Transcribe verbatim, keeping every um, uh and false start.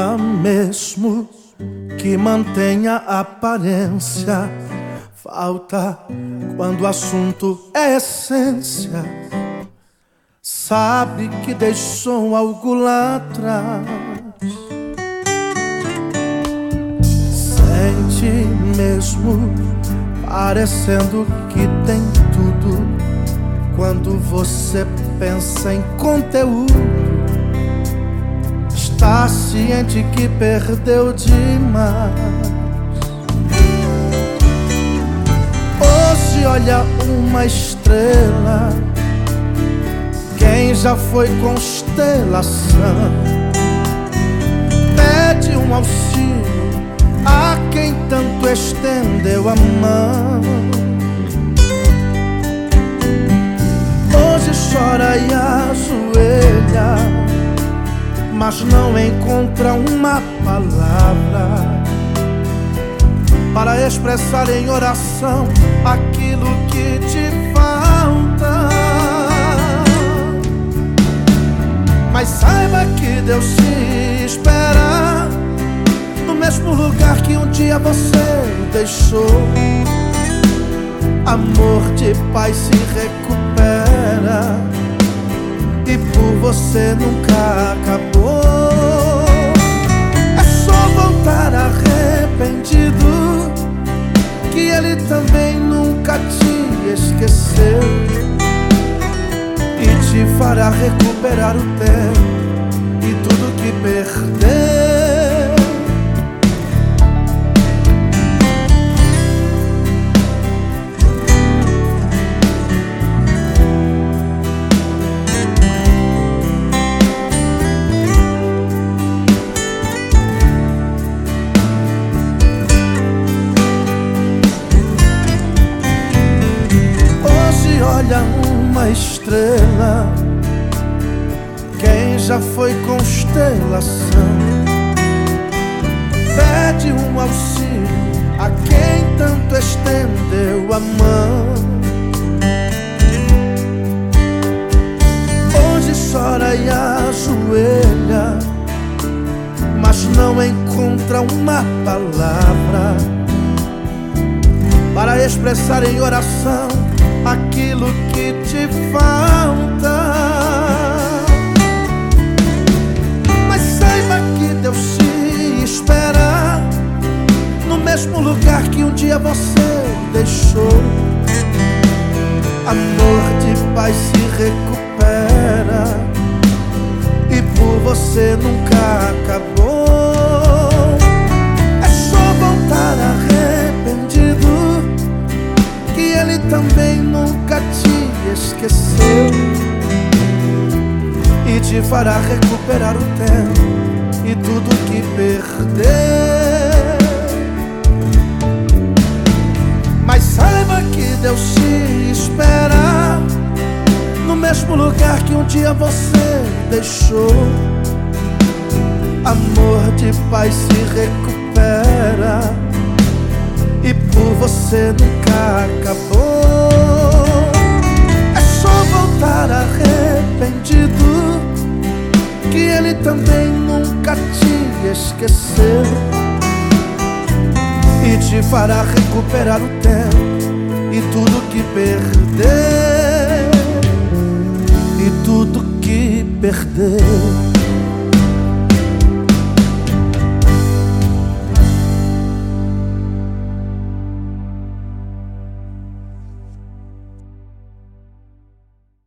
Ah, mesmo que mantenha aparência, falta quando o assunto é essência. Sabe que deixou algo lá atrás. Sente mesmo parecendo que tem tudo quando você pensa em conteúdo. Está ciente que perdeu demais. Hoje olha uma estrela, quem já foi constelação. Pede um auxílio a quem tanto estendeu a mão. Hoje chora e ajoelha, mas não encontra uma palavra para expressar em oração aquilo que te falta. Mas saiba que Deus te espera no mesmo lugar que um dia você deixou. Amor de pai se recupera e por você nunca acabou. É só voltar arrependido, que ele também nunca te esqueceu e te fará recuperar o tempo e tudo que perdeu. Olha uma estrela, quem já foi constelação. Pede um auxílio a quem tanto estendeu a mão. Hoje chora e ajoelha, mas não encontra uma palavra para expressar em oração aquilo que te falta. Mas saiba que Deus te espera no mesmo lugar que um dia você deixou. Amor de pai se recupera e por você nunca acabou. É só voltar arrependido, que ele também nunca te esqueceu e te fará recuperar o tempo e tudo que perdeu. Mas saiba que Deus te espera no mesmo lugar que um dia você deixou. Amor de pai se recupera e por você nunca acabou. É só voltar arrependido, que ele também nunca te esqueceu e te fará recuperar o tempo e tudo que perdeu. E tudo que perdeu.